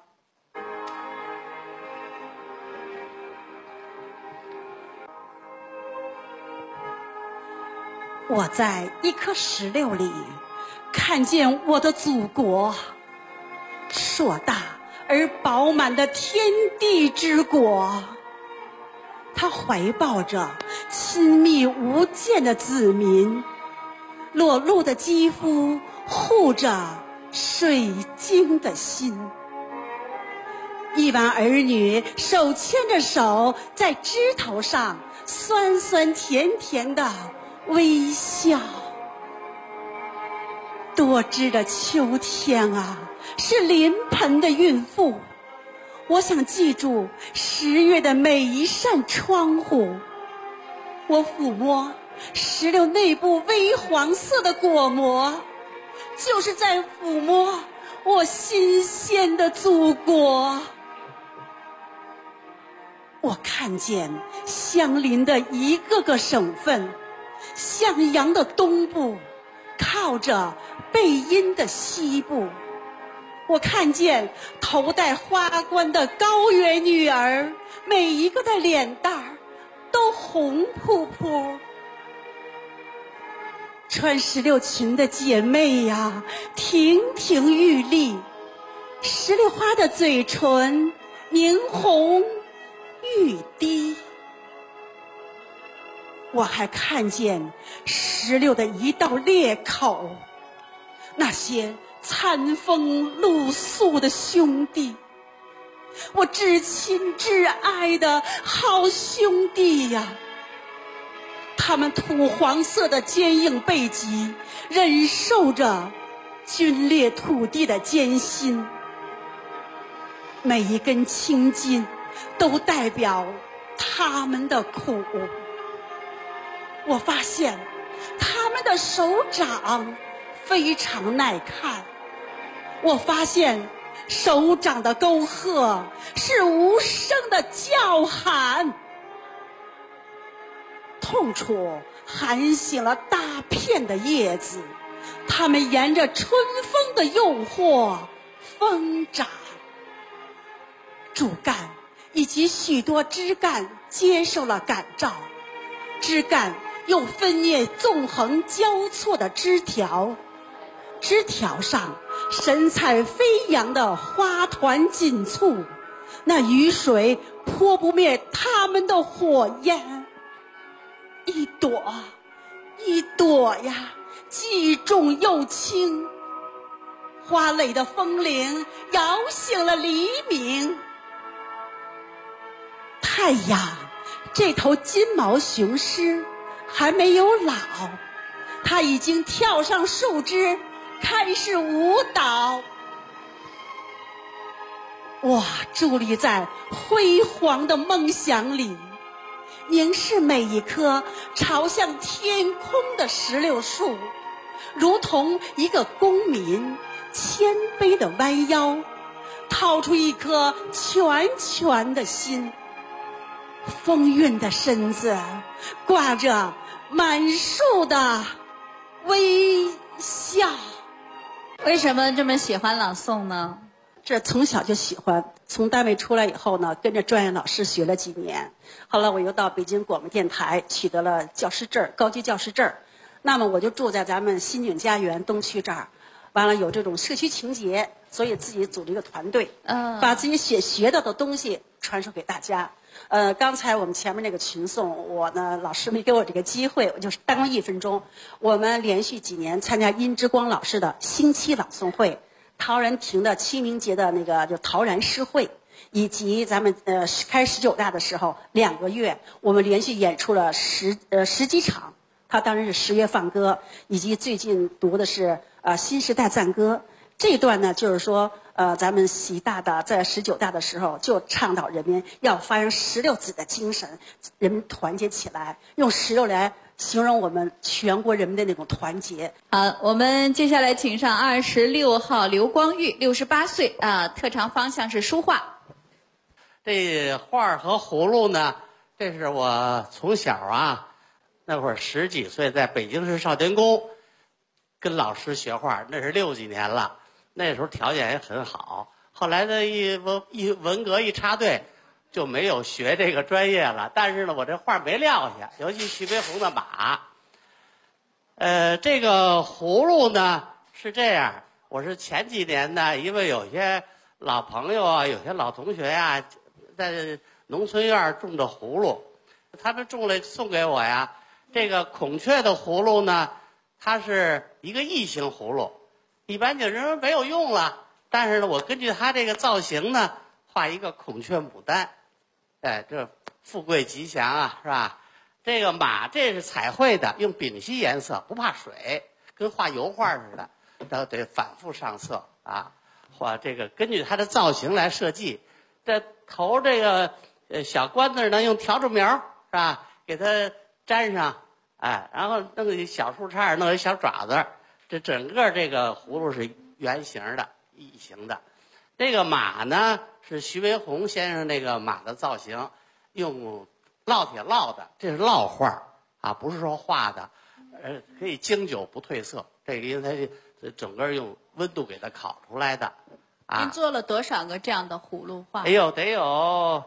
我在一颗石榴里看见我的祖国，硕大而饱满的天地之国。它怀抱着亲密无间的子民，裸露的肌肤护着水晶的心。亿万儿女手牵着手，在枝头上酸酸甜甜的微笑。多汁的秋天啊，是临盆的孕妇。我想记住10月的每一扇窗户。我抚摸石榴内部微黄色的果膜，就是在抚摸我新鲜的祖国。我看见相邻的一个个省份，向阳的东部靠着背阴的西部。我看见头戴花冠的高原女儿，每一个的脸蛋儿都红扑扑。穿石榴裙的姐妹呀，亭亭玉立，石榴花的嘴唇凝红欲滴。我还看见石榴的一道裂口，那些餐风露宿的兄弟，我至亲至爱的好兄弟呀！他们土黄色的坚硬背脊，忍受着皲裂土地的艰辛。每一根青筋都代表他们的苦。我发现他们的手掌非常耐看。我发现手掌的沟壑是无声的叫喊，痛楚喊醒了大片的叶子，它们沿着春风的诱惑疯长。主干以及许多枝干接受了感召，枝干又分裂纵横交错的枝条，枝条上神采飞扬的花团锦簇， 那雨水泼不灭他们的火焰。一朵一朵呀，既重又轻，花蕾的风铃摇醒了黎明。太阳这头金毛雄狮还没有老，它已经跳上树枝开始舞蹈。我伫立在辉煌的梦想里，凝视每一棵朝向天空的石榴树，如同一个公民谦卑地弯腰，掏出一颗泉泉的心。风韵的身子挂着满树的微笑。 为什么这么喜欢朗诵呢？ 这从小就喜欢，从单位出来以后呢，跟着专业老师学了几年，后来我又到北京广播电台取得了教师证，高级教师证。那么我就住在咱们新景家园东区这儿，完了有这种社区情节，所以自己组了一个团队，把自己学到的东西传授给大家。刚才我们前面那个群颂，我呢老师没给我这个机会，我就是耽误1分钟。我们连续几年参加殷之光老师的星期朗诵会，陶然亭的清明节的那个就陶然诗会，以及咱们开19大的时候2个月，我们连续演出了十几场。他当然是10月放歌，以及最近读的是新时代赞歌。这一段呢，就是说咱们习大的在19大的时候就倡导人民要发扬16子的精神，人们团结起来，用16来形容我们全国人民的那种团结。 好，我们接下来请上26号刘光玉，68岁特长方向是书画。 这画和葫芦呢，这是我从小那会儿10几岁在北京市少年宫跟老师学画，那是60几年了。那时候条件也很好，后来呢文革一插队，就没有学这个专业了。但是呢，我这画没撂下，尤其徐悲鸿的马。这个葫芦呢是这样，我是前几年呢，因为有些老朋友有些老同学在农村院种的葫芦，他们种了送给我呀。这个孔雀的葫芦呢，它是一个异形葫芦。一般就认为没有用了，但是呢，我根据它这个造型呢，画一个孔雀牡丹，这富贵吉祥是吧？这个马这是彩绘的，用丙烯颜色，不怕水，跟画油画似的，然后得反复上色画这个根据它的造型来设计。这头这个小冠子呢，用笤帚苗是吧，给它粘上，然后弄个小树杈，弄个小爪子。这整个这个葫芦是圆形的、异形的。这个马呢是徐悲鸿先生那个马的造型，用烙铁烙的，这是烙画不是说画的，可以经久不褪色。这个因为它整个用温度给它烤出来的。 您做了多少个这样的葫芦画？ 哎呦，得有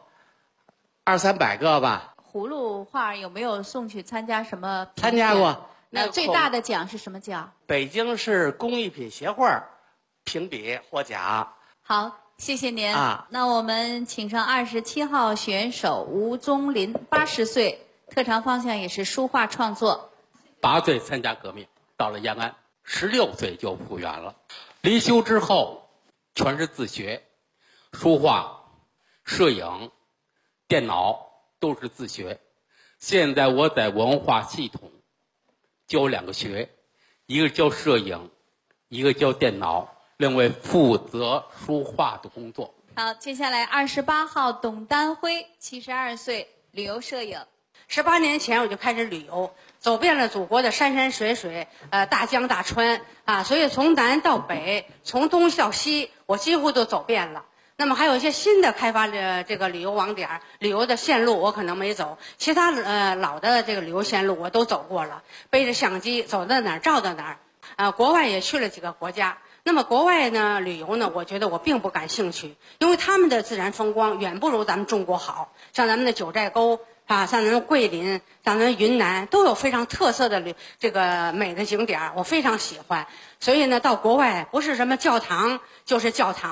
200-300个吧。 葫芦画有没有送去参加什么？ 参加过。 那最大的奖是什么奖？ 北京市工艺品协会评比获奖。 好，谢谢您。那我们请上27号选手吴宗林，80岁，特长方向也是书画创作。 8岁参加革命，到了延安，16岁就复员了。离休之后，全是自学，书画、摄影、电脑都是自学。现在我在文化系统教2个学，一个教摄影，一个教电脑，另外负责书画的工作。 好，接下来28号董丹辉，72岁，旅游摄影。 18年前我就开始旅游，走遍了祖国的山山水水，大江大川所以从南到北，从东到西，我几乎都走遍了。那么还有一些新的开发的这个旅游网点、旅游的线路我可能没走，其他老的这个旅游线路我都走过了，背着相机走到哪儿照到哪儿。国外也去了几个国家。那么国外呢旅游呢，我觉得我并不感兴趣，因为他们的自然风光远不如咱们中国好。像咱们的九寨沟像咱们桂林，像咱们云南都有非常特色的这个美的景点，我非常喜欢。所以呢，到国外不是什么教堂就是教堂。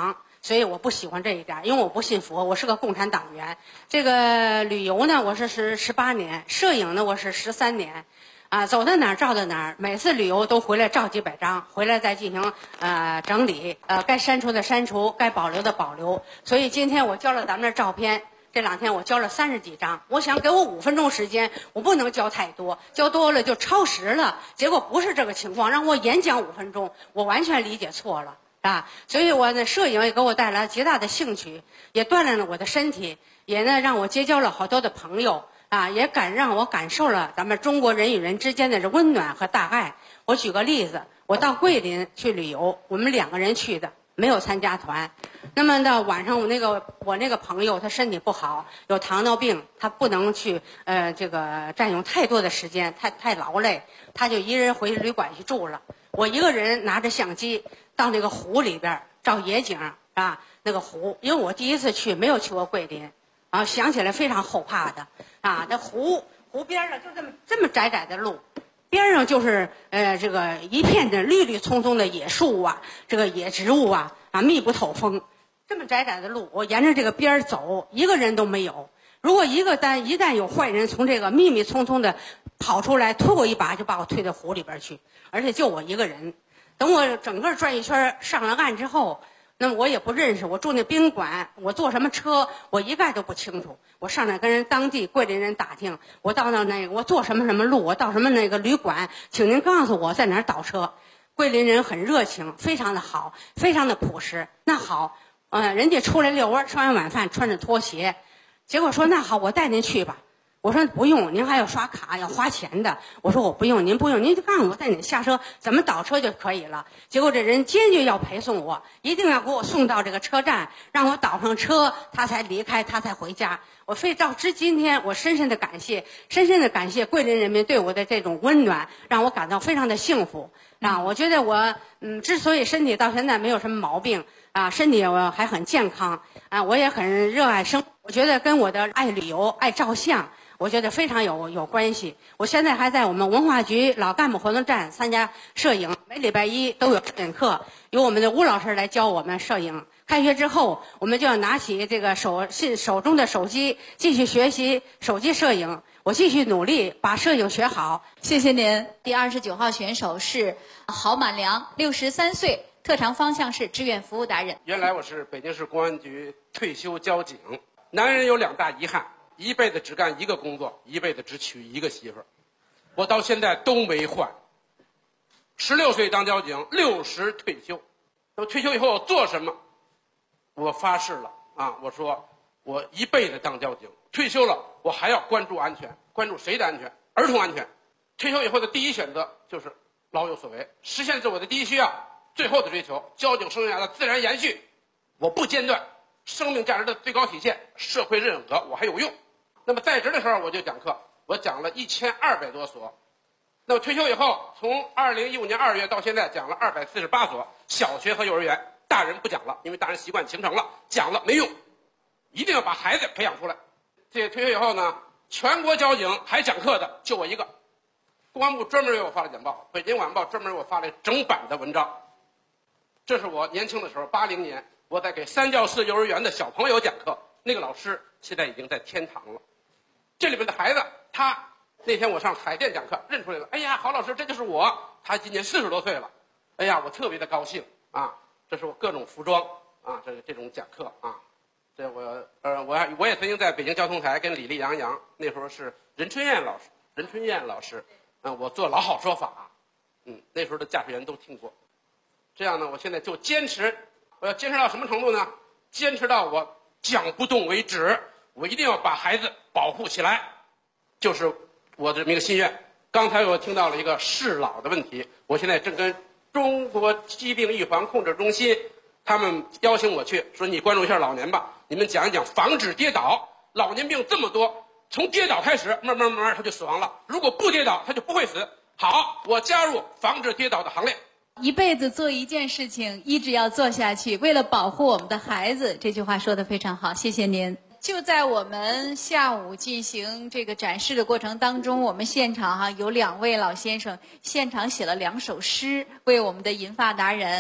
所以我不喜欢这一点，因为我不信佛，我是个共产党员。这个旅游呢，我是18年，摄影呢我是13年。走到哪儿照到哪儿，每次旅游都回来照几百张，回来再进行整理，该删除的删除，该保留的保留。所以今天我交了咱们的照片，这2天我交了30几张。我想给我5分钟时间，我不能交太多，交多了就超时了。结果不是这个情况，让我演讲5分钟，我完全理解错了啊！所以我的摄影也给我带来极大的兴趣，也锻炼了我的身体，也呢让我结交了好多的朋友。也让我感受了咱们中国人与人之间的这温暖和大爱。我举个例子，我到桂林去旅游，我们2个人去的，没有参加团。那么到晚上，我那个朋友他身体不好，有糖尿病，他不能去这个占用太多的时间，太劳累，他就一人回旅馆去住了。我一个人拿着相机到那个湖里边照野景啊，那个湖，因为我第一次去，没有去过桂林。想起来非常后怕的那湖边上就这么窄窄的路，边上就是这个一片的绿绿葱葱的野树啊，这个野植物啊密不透风，这么窄窄的路，我沿着这个边走，一个人都没有。如果一旦有坏人从这个密密葱葱的跑出来，推我一把就把我推到湖里边去，而且就我一个人。等我整个转一圈上了岸之后，那么我也不认识，我住那宾馆，我坐什么车，我一概都不清楚。我上那跟人当地桂林人打听，我到那个我坐什么什么路，我到什么那个旅馆，请您告诉我在哪儿倒车。桂林人很热情，非常的好，非常的朴实。那好，人家出来遛弯，吃完晚饭穿着拖鞋，结果说那好，我带您去吧。我说不用，您还要刷卡，要花钱的。我说我不用，您不用，您就告诉我带你下车怎么倒车就可以了。结果这人坚决要陪送我，一定要给我送到这个车站，让我倒上车，他才离开，他才回家。我非到今天，我深深的感谢桂林人民对我的这种温暖，让我感到非常的幸福我觉得我之所以身体到现在没有什么毛病身体我还很健康我也很热爱生活，我觉得跟我的爱旅游、爱照相。我觉得非常有关系。我现在还在我们文化局老干部活动站参加摄影，每礼拜1都有摄影课，由我们的吴老师来教我们摄影。开学之后，我们就要拿起这个手中的手机，继续学习手机摄影。我继续努力把摄影学好。 谢谢您。第29号选手是郝满良，63岁，特长方向是志愿服务达人。 原来我是北京市公安局退休交警。男人有2大遗憾。一辈子只干一个工作，一辈子只娶一个媳妇儿，我到现在都没换。16岁当交警，60退休。那么退休以后我做什么？我发誓了我说我一辈子当交警，退休了我还要关注安全，关注谁的安全？儿童安全。退休以后的第一选择就是老有所为，实现自我的第一需要，最后的追求，交警生涯的自然延续。我不间断，生命价值的最高体现，社会认可我还有用。那么在职的时候我就讲课，我讲了1200多所。那么退休以后，从2015年2月到现在讲了248所，小学和幼儿园。大人不讲了，因为大人习惯形成了，讲了没用，一定要把孩子培养出来。这退休以后呢，全国交警还讲课的就我一个。公安部专门为我发了简报，北京晚报专门为我发了整版的文章。这是我年轻的时候，80年我在给3教4幼儿园的小朋友讲课，那个老师现在已经在天堂了。这里面的孩子，他那天我上海淀讲课认出来了，哎呀，郝老师这就是我，他今年40多岁了，哎呀，我特别的高兴这是我各种服装这种讲课这我也曾经在北京交通台跟李丽杨那时候是任春燕老师我做老好说法那时候的驾驶员都听过。这样呢，我现在就坚持，我要坚持到什么程度呢？坚持到我讲不动为止，我一定要把孩子保护起来，就是我这么一个心愿。刚才我听到了一个适老的问题，我现在正跟中国疾病预防控制中心他们邀请我去，说你关注一下老年吧，你们讲一讲防止跌倒。老年病这么多，从跌倒开始慢慢他就死亡了，如果不跌倒他就不会死。好，我加入防止跌倒的行列。 一辈子做一件事情，一直要做下去，为了保护我们的孩子。这句话说得非常好，谢谢您。就在我们下午进行这个展示的过程当中，我们现场有2位老先生现场写了2首诗，为我们的银发达人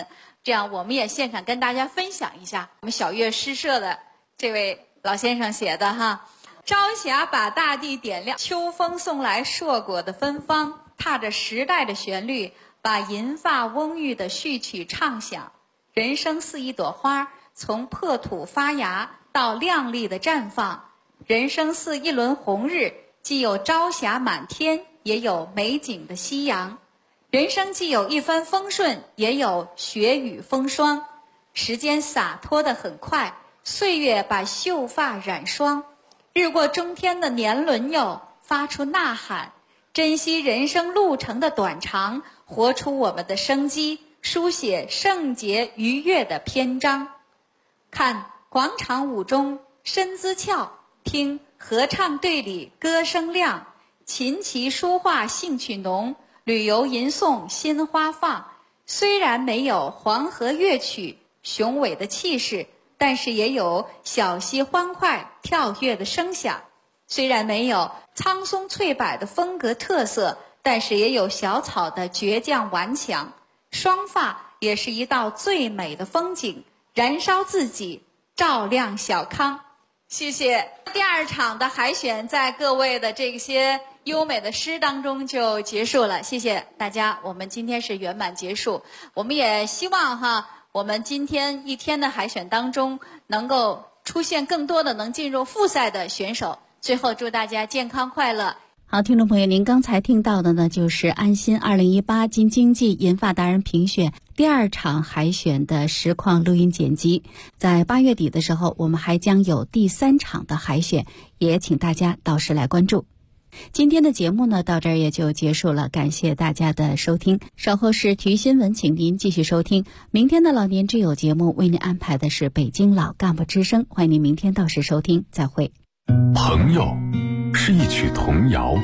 这样我们也现场跟大家分享一下我们小乐诗社的这位老先生写的哈。朝霞把大地点亮，秋风送来硕果的芬芳，踏着时代的旋律，把银发翁郁的序曲唱响。人生似一朵花，从破土发芽到亮丽的绽放。人生似一轮红日，既有朝霞满天，也有美景的夕阳。人生既有一帆风顺，也有雪雨风霜。时间洒脱得很快，岁月把秀发染霜。日过中天的年轮又发出呐喊，珍惜人生路程的短长，活出我们的生机，书写圣洁愉悦的篇章。看广场舞中身姿俏，听合唱队里歌声亮，琴棋书画兴趣浓，旅游吟诵心花放。虽然没有黄河乐曲雄伟的气势，但是也有小溪欢快跳跃的声响。虽然没有苍松翠柏的风格特色，但是也有小草的倔强顽强。双发也是一道最美的风景，燃烧自己，照亮小康。谢谢。第二场的海选在各位的这些优美的诗当中就结束了，谢谢大家。我们今天是圆满结束，我们也希望我们今天一天的海选当中能够出现更多的能进入复赛的选手。最后祝大家健康快乐。 好，听众朋友，您刚才听到的呢，就是安心2018京津冀银发达人评选第二场海选的实况录音剪辑。在8月底的时候，我们还将有第3场的海选，也请大家到时来关注。今天的节目呢，到这儿也就结束了，感谢大家的收听。稍后是体育新闻，请您继续收听。明天的老年之友节目为您安排的是北京老干部之声，欢迎您明天到时收听，再会。 朋友是一曲童谣，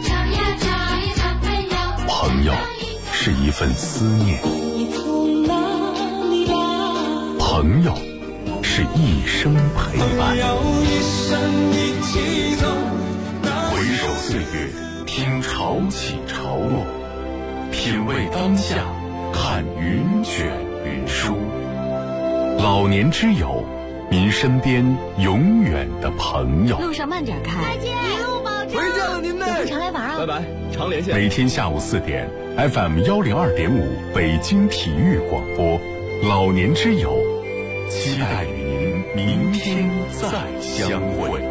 朋友是一份思念，朋友是一生陪伴。回首岁月，听潮起潮落，品味当下，看云卷云舒。老年之友，您身边永远的朋友。 路上慢点开， 再见，一路保重。 回见了您呢，有空常来玩啊。 拜拜，常连线。每天下午4点 ，FM 102.5北京体育广播，老年之友，期待与您明天再相会。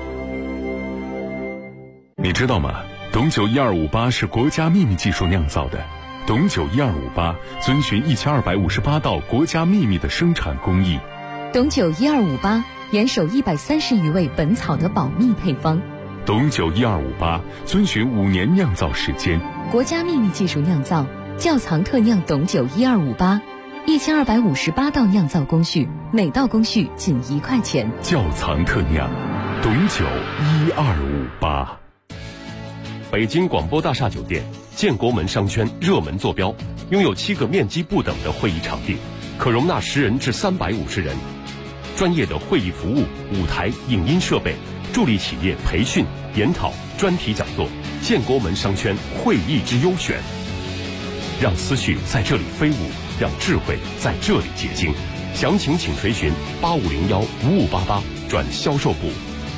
你知道吗？董酒1258是国家秘密技术酿造的。董酒1258遵循1258道国家秘密的生产工艺。 董酒1258严守130余味本草的保密配方。 董酒1258遵循5年酿造时间， 国家秘密技术酿造，窖藏特酿董酒1258，1258道酿造工序，每道工序仅1块钱。 窖藏特酿，董酒1258。 北京广播大厦酒店建国门商圈热门坐标，拥有7个面积不等的会议场地，可容纳10人至350人。专业的会议服务、舞台、影音设备，助力企业培训、研讨、专题讲座。建国门商圈会议之优选，让思绪在这里飞舞，让智慧在这里结晶。详情请垂询8501-5588转销售部。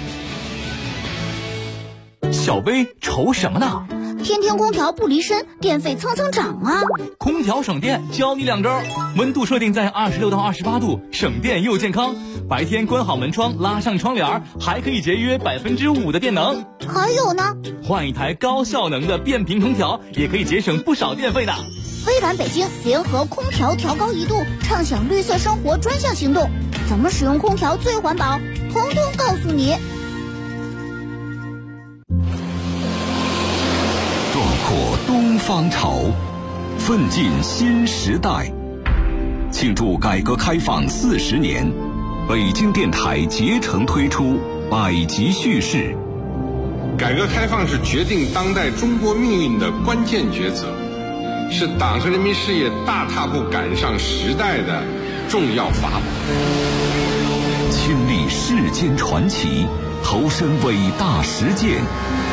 小薇愁什么呢？ 天天空调不离身，电费蹭蹭涨啊！ 空调省电，教你2招：温度设定在26到28度，省电又健康；白天关好门窗，拉上窗帘，还可以节约5%的电能。 还有呢， 换一台高效能的变频空调，也可以节省不少电费的。 微软北京联合空调调高1度，畅享绿色生活专项行动，怎么使用空调最环保？通通告诉你。 壮阔东方潮，奋进新时代。庆祝改革开放40年，北京电台竭诚推出百集叙事。 改革开放是决定当代中国命运的关键抉择，是党和人民事业大踏步赶上时代的重要法宝。 亲历世间传奇，投身伟大实践，